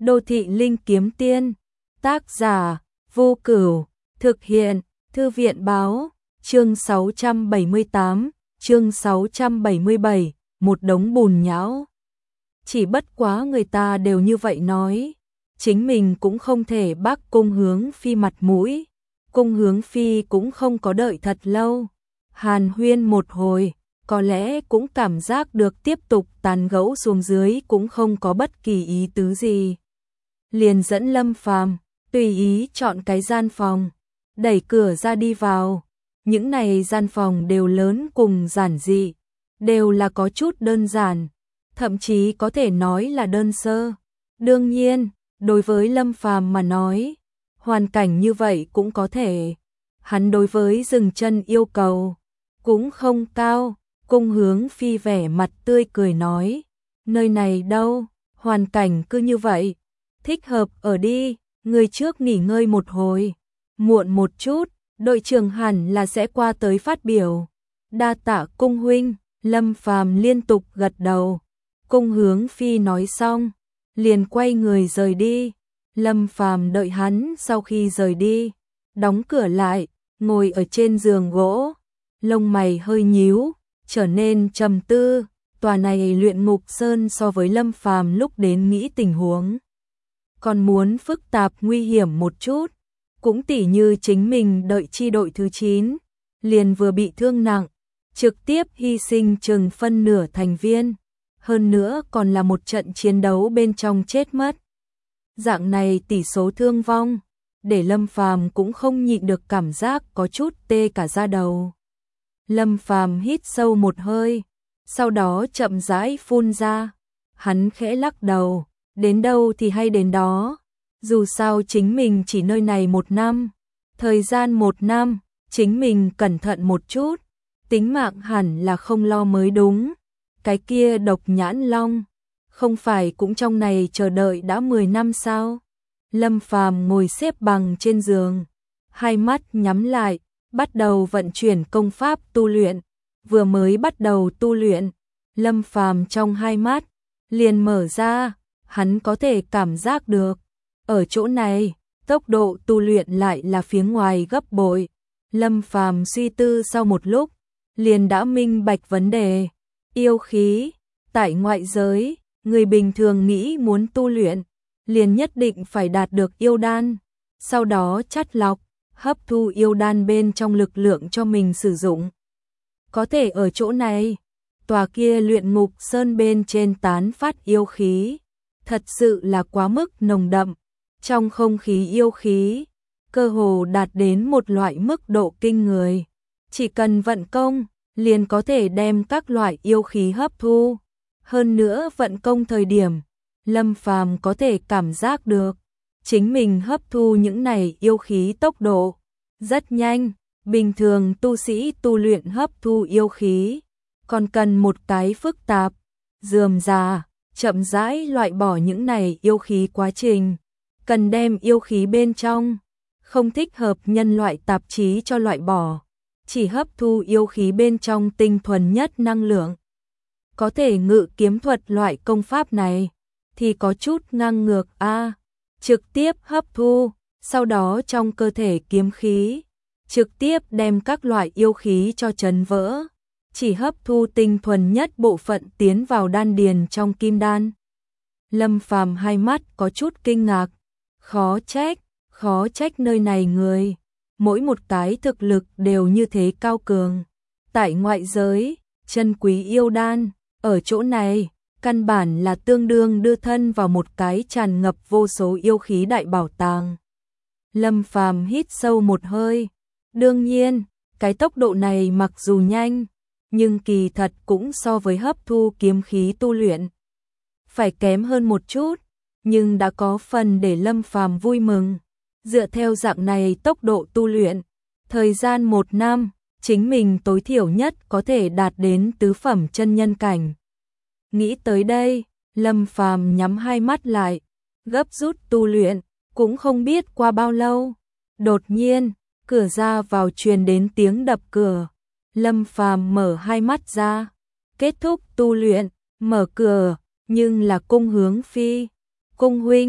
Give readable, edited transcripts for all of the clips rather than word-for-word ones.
Đô thị linh kiếm tiên, tác giả, Vô Cửu, thực hiện, Thư viện báo, chương 678, chương 677, một đống bùn nhão. Chỉ bất quá người ta đều như vậy nói, chính mình cũng không thể bác Cung Hướng Phi mặt mũi, Cung Hướng Phi cũng không có đợi thật lâu, hàn huyên một hồi, có lẽ cũng cảm giác được tiếp tục tán gẫu xuống dưới cũng không có bất kỳ ý tứ gì. Liền dẫn Lâm Phàm tùy ý chọn cái gian phòng, đẩy cửa ra đi vào. Những này gian phòng đều lớn cùng giản dị, đều là có chút đơn giản, thậm chí có thể nói là đơn sơ. Đương nhiên, đối với Lâm Phàm mà nói, hoàn cảnh như vậy cũng có thể. Hắn đối với dừng chân yêu cầu cũng không cao. Cung Hướng Phi vẻ mặt tươi cười nói, nơi này đâu, hoàn cảnh cứ như vậy, thích hợp ở đi, người trước nghỉ ngơi một hồi, muộn một chút, đội trưởng hẳn là sẽ qua tới phát biểu. Đa tạ Cung huynh. Lâm Phàm liên tục gật đầu. Cung Hướng Phi nói xong, liền quay người rời đi. Lâm Phàm đợi hắn sau khi rời đi, đóng cửa lại, ngồi ở trên giường gỗ, lông mày hơi nhíu, trở nên trầm tư. Tòa này luyện ngục sơn so với Lâm Phàm lúc đến nghĩ tình huống còn muốn phức tạp nguy hiểm một chút, cũng tỉ như chính mình đợi chi đội thứ 9, liền vừa bị thương nặng, trực tiếp hy sinh chừng phân nửa thành viên, hơn nữa còn là một trận chiến đấu bên trong chết mất. Dạng này tỷ số thương vong, để Lâm Phàm cũng không nhịn được cảm giác có chút tê cả da đầu. Lâm Phàm hít sâu một hơi, sau đó chậm rãi phun ra, hắn khẽ lắc đầu, đến đâu thì hay đến đó, dù sao chính mình chỉ nơi này 1 năm, thời gian 1 năm, chính mình cẩn thận một chút, tính mạng hẳn là không lo mới đúng. Cái kia Độc Nhãn Long, không phải cũng trong này chờ đợi đã 10 năm sao? Lâm Phàm ngồi xếp bằng trên giường, hai mắt nhắm lại, bắt đầu vận chuyển công pháp tu luyện. Vừa mới bắt đầu tu luyện, Lâm Phàm trong hai mắt liền mở ra, hắn có thể cảm giác được, ở chỗ này, tốc độ tu luyện lại là phía ngoài gấp bội. Lâm Phàm suy tư sau một lúc, liền đã minh bạch vấn đề. Yêu khí, tại ngoại giới, người bình thường nghĩ muốn tu luyện, liền nhất định phải đạt được yêu đan, sau đó chắt lọc, hấp thu yêu đan bên trong lực lượng cho mình sử dụng. Có thể ở chỗ này, tòa kia luyện ngục sơn bên trên tán phát yêu khí, thật sự là quá mức nồng đậm, trong không khí yêu khí, cơ hồ đạt đến một loại mức độ kinh người. Chỉ cần vận công, liền có thể đem các loại yêu khí hấp thu. Hơn nữa vận công thời điểm, Lâm Phàm có thể cảm giác được, chính mình hấp thu những này yêu khí tốc độ rất nhanh. Bình thường tu sĩ tu luyện hấp thu yêu khí, còn cần một cái phức tạp, rườm rà, chậm rãi loại bỏ những này yêu khí quá trình, cần đem yêu khí bên trong không thích hợp nhân loại tạp chí cho loại bỏ, chỉ hấp thu yêu khí bên trong tinh thuần nhất năng lượng. Có thể ngự kiếm thuật loại công pháp này thì có chút ngang ngược trực tiếp hấp thu, sau đó trong cơ thể kiếm khí trực tiếp đem các loại yêu khí cho chấn vỡ, chỉ hấp thu tinh thuần nhất bộ phận tiến vào đan điền trong kim đan. Lâm Phàm hai mắt có chút kinh ngạc, khó trách nơi này người, mỗi một cái thực lực đều như thế cao cường. Tại ngoại giới, chân quý yêu đan, ở chỗ này, căn bản là tương đương đưa thân vào một cái tràn ngập vô số yêu khí đại bảo tàng. Lâm Phàm hít sâu một hơi. Đương nhiên, cái tốc độ này mặc dù nhanh, nhưng kỳ thật cũng so với hấp thu kiếm khí tu luyện phải kém hơn một chút, nhưng đã có phần để Lâm Phàm vui mừng. Dựa theo dạng này tốc độ tu luyện, thời gian 1 năm, chính mình tối thiểu nhất có thể đạt đến tứ phẩm chân nhân cảnh. Nghĩ tới đây, Lâm Phàm nhắm hai mắt lại, gấp rút tu luyện, cũng không biết qua bao lâu. Đột nhiên, cửa ra vào truyền đến tiếng đập cửa. Lâm Phàm mở hai mắt ra, kết thúc tu luyện, mở cửa, nhưng là Cung Hướng Phi. Cung huynh,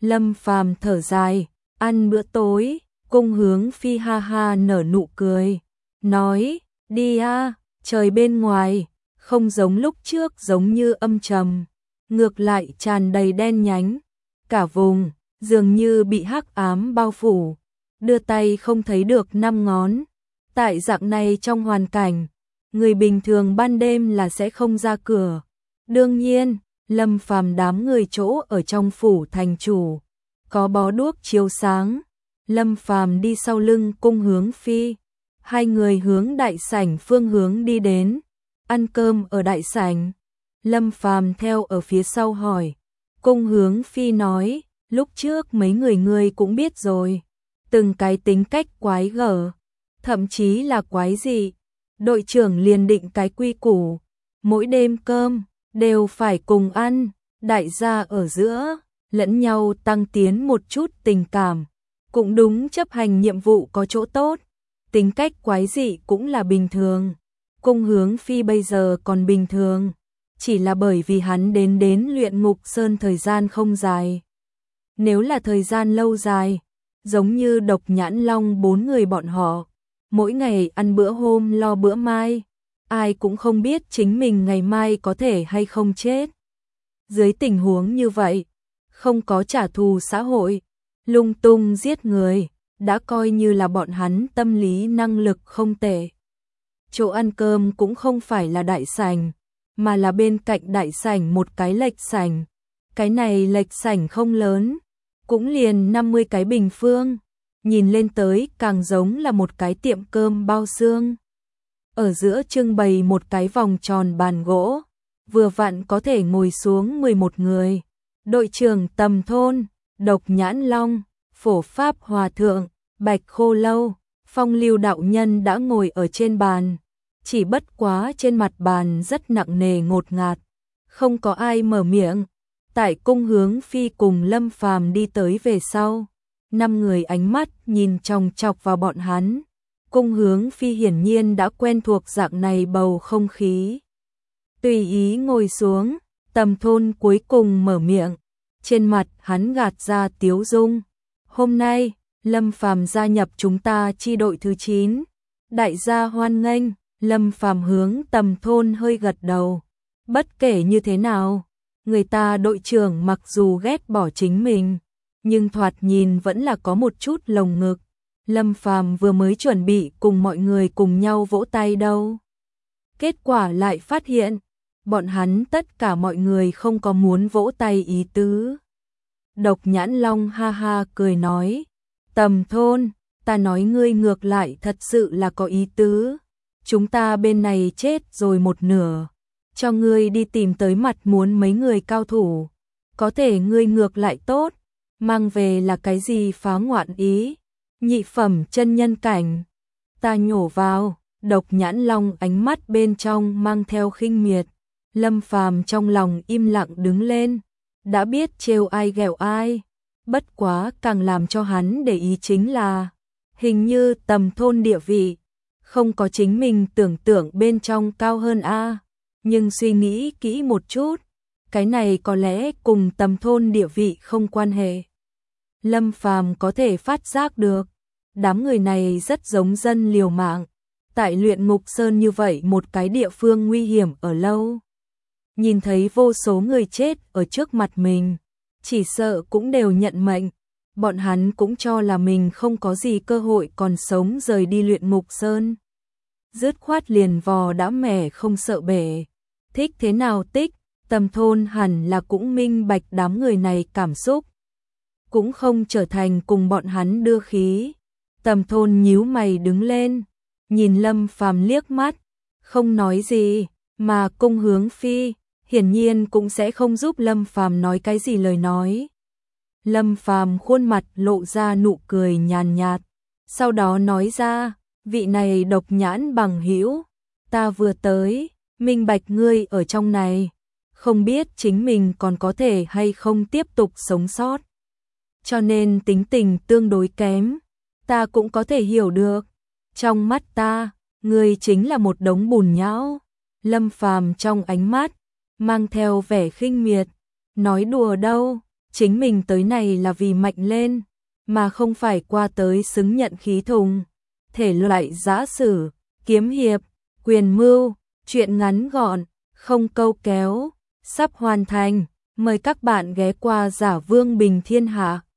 Lâm Phàm thở dài, ăn bữa tối, Cung Hướng Phi ha ha nở nụ cười, nói, đi a, trời bên ngoài, không giống lúc trước giống như âm trầm, ngược lại tràn đầy đen nhánh, cả vùng, dường như bị hắc ám bao phủ, đưa tay không thấy được năm ngón. Tại dạng này trong hoàn cảnh, người bình thường ban đêm là sẽ không ra cửa. Đương nhiên, Lâm Phàm đám người chỗ ở trong phủ thành chủ, có bó đuốc chiếu sáng. Lâm Phàm đi sau lưng Cung Hướng Phi, hai người hướng đại sảnh phương hướng đi đến, ăn cơm ở đại sảnh. Lâm Phàm theo ở phía sau hỏi, Cung Hướng Phi nói, lúc trước mấy người ngươi cũng biết rồi, từng cái tính cách quái gở, thậm chí là quái dị. Đội trưởng liền định cái quy củ, mỗi đêm cơm đều phải cùng ăn, đại gia ở giữa lẫn nhau tăng tiến một chút tình cảm, cũng đúng, chấp hành nhiệm vụ có chỗ tốt, tính cách quái dị cũng là bình thường. Cung Hướng Phi bây giờ còn bình thường, chỉ là bởi vì hắn đến Luyện Ngục Sơn thời gian không dài. Nếu là thời gian lâu dài, giống như Độc Nhãn Long bốn người bọn họ, mỗi ngày ăn bữa hôm lo bữa mai, ai cũng không biết chính mình ngày mai có thể hay không chết. Dưới tình huống như vậy, không có trả thù xã hội, lung tung giết người, đã coi như là bọn hắn tâm lý năng lực không tệ. Chỗ ăn cơm cũng không phải là đại sảnh, mà là bên cạnh đại sảnh một cái lệch sảnh. Cái này lệch sảnh không lớn, cũng liền 50 cái bình phương, nhìn lên tới càng giống là một cái tiệm cơm bao xương. Ở giữa trưng bày một cái vòng tròn bàn gỗ, vừa vặn có thể ngồi xuống 11 người. Đội trưởng Tầm Thôn, Độc Nhãn Long, Phổ Pháp Hòa Thượng, Bạch Khô Lâu, Phong Lưu đạo nhân đã ngồi ở trên bàn, chỉ bất quá trên mặt bàn rất nặng nề ngột ngạt, không có ai mở miệng. Tại Cung Hướng Phi cùng Lâm Phàm đi tới về sau, 5 người ánh mắt nhìn chòng chọc vào bọn hắn. Cung Hướng Phi hiển nhiên đã quen thuộc dạng này bầu không khí. Tùy ý ngồi xuống, Tầm Thôn cuối cùng mở miệng, trên mặt hắn gạt ra tiếu dung. Hôm nay, Lâm Phàm gia nhập chúng ta chi đội thứ 9. Đại gia hoan nghênh. Lâm Phàm hướng Tầm Thôn hơi gật đầu. Bất kể như thế nào, người ta đội trưởng mặc dù ghét bỏ chính mình, nhưng thoạt nhìn vẫn là có một chút lồng ngực. Lâm Phàm vừa mới chuẩn bị cùng mọi người cùng nhau vỗ tay đâu. Kết quả lại phát hiện, bọn hắn tất cả mọi người không có muốn vỗ tay ý tứ. Độc Nhãn Long ha ha cười nói, Tầm Thôn, ta nói ngươi ngược lại thật sự là có ý tứ. Chúng ta bên này chết rồi một nửa, cho ngươi đi tìm tới mặt muốn mấy người cao thủ. Có thể ngươi ngược lại tốt, mang về là cái gì phá ngoạn ý, nhị phẩm chân nhân cảnh. Ta nhổ vào, Độc Nhãn Long ánh mắt bên trong mang theo khinh miệt. Lâm Phàm trong lòng im lặng đứng lên, đã biết trêu ai ghẹo ai. Bất quá càng làm cho hắn để ý chính là, hình như Tầm Thôn địa vị không có chính mình tưởng tượng bên trong cao hơn a. Nhưng suy nghĩ kỹ một chút, cái này có lẽ cùng Tầm Thôn địa vị không quan hệ. Lâm Phàm có thể phát giác được, đám người này rất giống dân liều mạng, tại Luyện Ngục Sơn như vậy một cái địa phương nguy hiểm ở lâu. Nhìn thấy vô số người chết ở trước mặt mình, chỉ sợ cũng đều nhận mệnh. Bọn hắn cũng cho là mình không có gì cơ hội còn sống rời đi Luyện Ngục Sơn. Dứt khoát liền vò đã mẻ không sợ bể. Thích thế nào tích, Tầm Thôn hẳn là cũng minh bạch đám người này cảm xúc. Cũng không trở thành cùng bọn hắn đưa khí. Tầm Thôn nhíu mày đứng lên, nhìn Lâm Phàm liếc mắt, không nói gì, mà Cung Hướng Phi hiển nhiên cũng sẽ không giúp Lâm Phàm nói cái gì lời nói. Lâm Phàm khuôn mặt lộ ra nụ cười nhàn nhạt, sau đó nói ra, vị này Độc Nhãn bằng hữu, ta vừa tới, minh bạch ngươi ở trong này, không biết chính mình còn có thể hay không tiếp tục sống sót. Cho nên tính tình tương đối kém, ta cũng có thể hiểu được. Trong mắt ta, ngươi chính là một đống bùn nhão. Lâm Phàm trong ánh mắt mang theo vẻ khinh miệt, nói đùa đâu, chính mình tới này là vì mạnh lên, mà không phải qua tới xứng nhận khí thùng. Thể loại giã sử, kiếm hiệp, quyền mưu, truyện ngắn gọn, không câu kéo, sắp hoàn thành. Mời các bạn ghé qua Giả Vương Bình Thiên Hạ.